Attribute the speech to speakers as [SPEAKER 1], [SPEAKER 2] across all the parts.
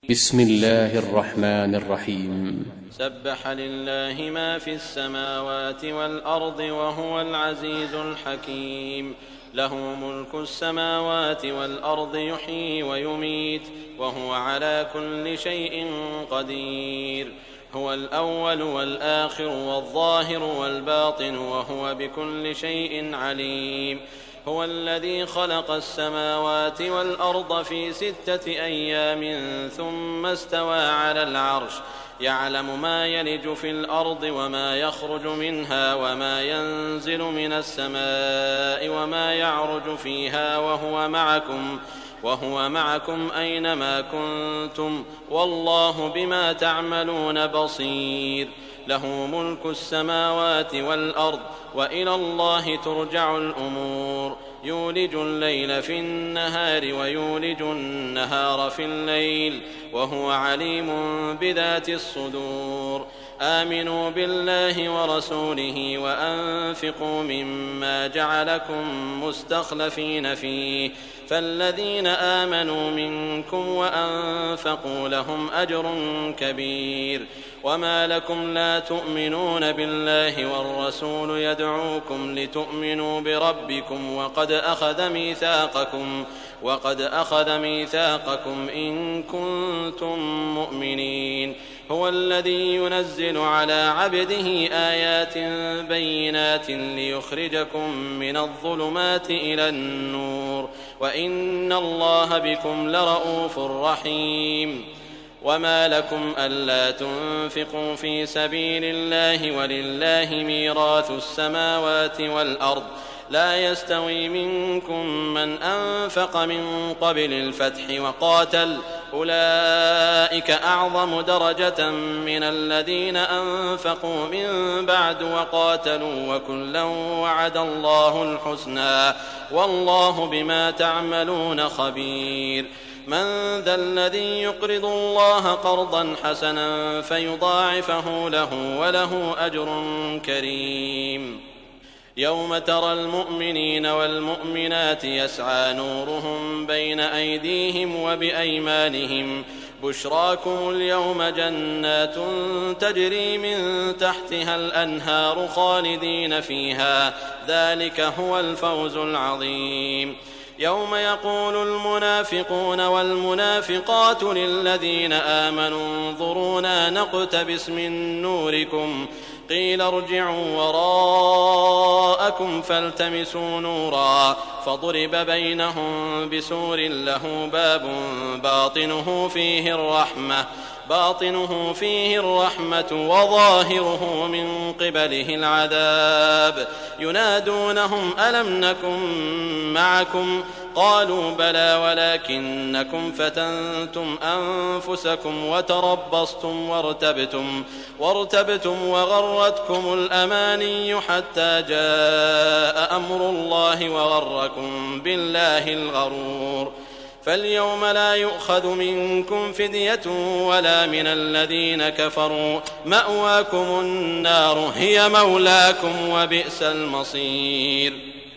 [SPEAKER 1] بسم الله الرحمن الرحيم.
[SPEAKER 2] سبح لله ما في السماوات والأرض وهو العزيز الحكيم. له ملك السماوات والأرض يحيي ويميت وهو على كل شيء قدير. هو الأول والآخر والظاهر والباطن وهو بكل شيء عليم. هو الذي خلق السماوات والأرض في 6 أيام ثم استوى على العرش يعلم ما يلج في الأرض وما يخرج منها وما ينزل من السماء وما يعرج فيها وهو معكم أينما كنتم والله بما تعملون بصير. له ملك السماوات والأرض وإلى الله ترجع الأمور. يولج الليل في النهار ويولج النهار في الليل وهو عليم بذات الصدور. آمنوا بالله ورسوله وأنفقوا مما جعلكم مستخلفين فيه فالذين آمنوا منكم وأنفقوا لهم أجر كبير. وما لكم لا تؤمنون بالله والرسول يدعوكم لتؤمنوا بربكم وقد أخذ ميثاقكم إن كنتم مؤمنين. هو الذي ينزل على عبده آيات بينات ليخرجكم من الظلمات إلى النور وإن الله بكم لرءوف رحيم. وما لكم ألا تنفقوا في سبيل الله ولله ميراث السماوات والأرض لا يستوي منكم من أنفق من قبل الفتح وقاتل أولئك أعظم درجة من الذين أنفقوا من بعد وقاتلوا وكلا وعد الله الحسنى والله بما تعملون خبير. من ذا الذي يقرض الله قرضا حسنا فيضاعفه له وله أجر كريم. يوم ترى المؤمنين والمؤمنات يسعى نورهم بين أيديهم وبأيمانهم بشراكم اليوم جنات تجري من تحتها الأنهار خالدين فيها ذلك هو الفوز العظيم. يوم يقول المنافقون والمنافقات للذين آمنوا انظرونا نقتبس من نوركم قيل ارجعوا وراءكم فالتمسوا نورا فضرب بينهم بسور له باب باطنه فيه الرحمة وظاهره من قبله العذاب. ينادونهم ألم نكن معكم قالوا بلى ولكنكم فتنتم أنفسكم وتربصتم وارتبتم وغرتكم الأماني حتى جاء أمر الله وغركم بالله الغرور. فاليوم لا يؤخذ منكم فدية ولا من الذين كفروا مأواكم النار هي مولاكم وبئس المصير.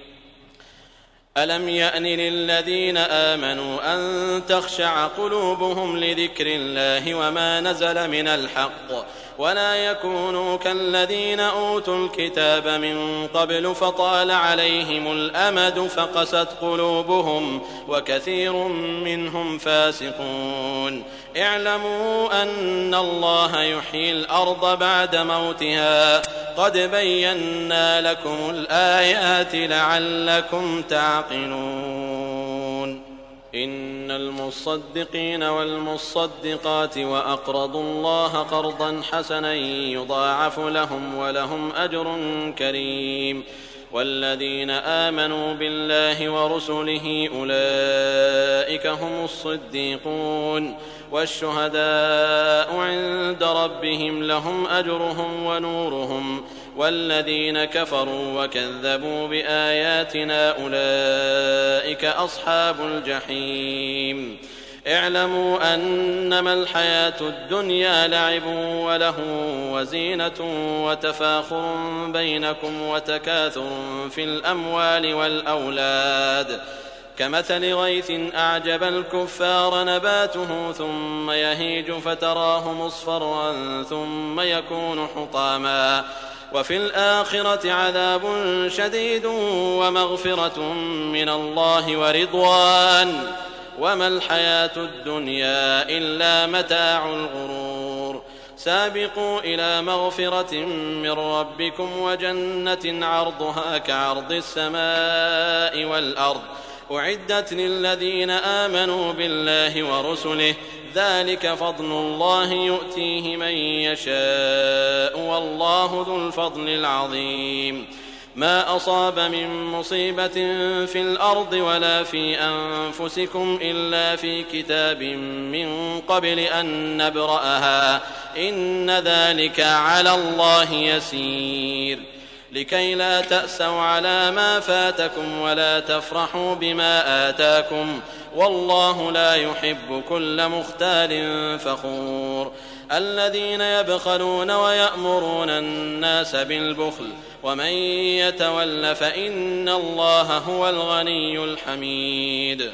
[SPEAKER 2] ألم يأن للذين آمنوا أن تخشع قلوبهم لذكر الله وما نزل من الحق ولا يكونوا كالذين أوتوا الكتاب من قبل فطال عليهم الأمد فقست قلوبهم وكثير منهم فاسقون. اعلموا أن الله يحيي الأرض بعد موتها قد بينا لكم الآيات لعلكم تعقلون. إن المصدقين والمصدقات وأقرضوا الله قرضا حسنا يضاعف لهم ولهم أجر كريم. والذين آمنوا بالله ورسله أولئك هم الصديقون والشهداء عند ربهم لهم أجرهم ونورهم. والذين كفروا وكذبوا بآياتنا أولئك أصحاب الجحيم. اعلموا أنما الحياة الدنيا لعب وله وزينة وتفاخر بينكم وتكاثر في الأموال والأولاد كمثل غيث أعجب الكفار نباته ثم يهيج فتراه مصفرا ثم يكون حطاما وفي الآخرة عذاب شديد ومغفرة من الله ورضوان وما الحياة الدنيا إلا متاع الغرور سابقوا إلى مغفرة من ربكم وجنة عرضها كعرض السماء والأرض أعدت للذين آمنوا بالله ورسله ذلك فضل الله يؤتيه من يشاء والله ذو الفضل العظيم ما أصاب من مصيبة في الأرض ولا في أنفسكم إلا في كتاب من قبل أن نبرأها إن ذلك على الله يسير لكي لا تأسوا على ما فاتكم ولا تفرحوا بما آتاكم والله لا يحب كل مختال فخور الذين يبخلون ويأمرون الناس بالبخل ومن يتول فإن الله هو الغني الحميد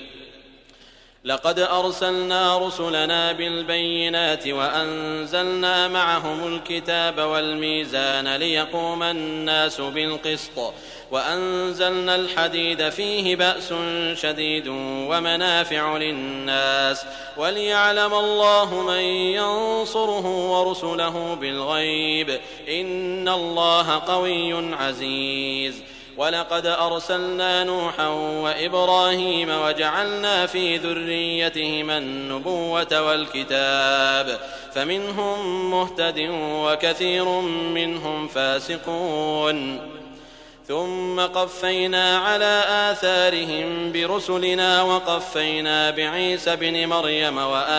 [SPEAKER 2] لقد أرسلنا رسلنا بالبينات وأنزلنا معهم الكتاب والميزان ليقوم الناس بالقسط وأنزلنا الحديد فيه بأس شديد ومنافع للناس وليعلم الله من ينصره ورسله بالغيب إن الله قوي عزيز ولقد أرسلنا نوحا وإبراهيم وجعلنا في ذريتهما النبوة والكتاب فمنهم مهتد وكثير منهم فاسقون ثم قفينا على آثارهم برسلنا وقفينا بعيسى بن مريم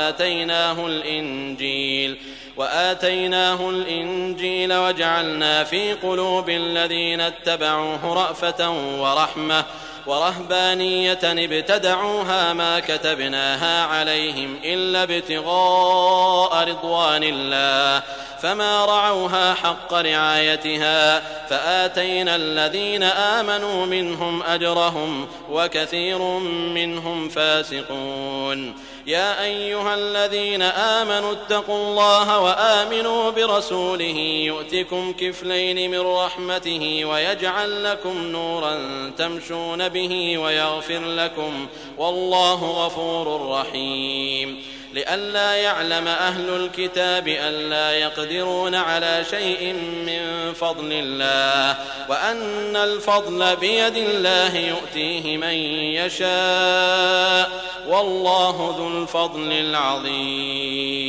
[SPEAKER 2] وآتيناه الإنجيل وجعلنا في قلوب الذين اتبعوه رأفة ورحمة ورهبانية ابتدعوها ما كتبناها عليهم إلا ابتغاء رضوان الله فما رعوها حق رعايتها فآتينا الذين آمنوا منهم أجرهم وكثير منهم فاسقون يا أيها الذين آمنوا اتقوا الله وآمنوا برسوله يؤتكم كفلين من رحمته ويجعل لكم نورا تمشون به ويغفر لكم والله غفور رحيم لئلا يعلم أهل الكتاب ألا يقدرون على شيء من فضل الله وأن الفضل بيد الله يؤتيه من يشاء والله ذو الفضل العظيم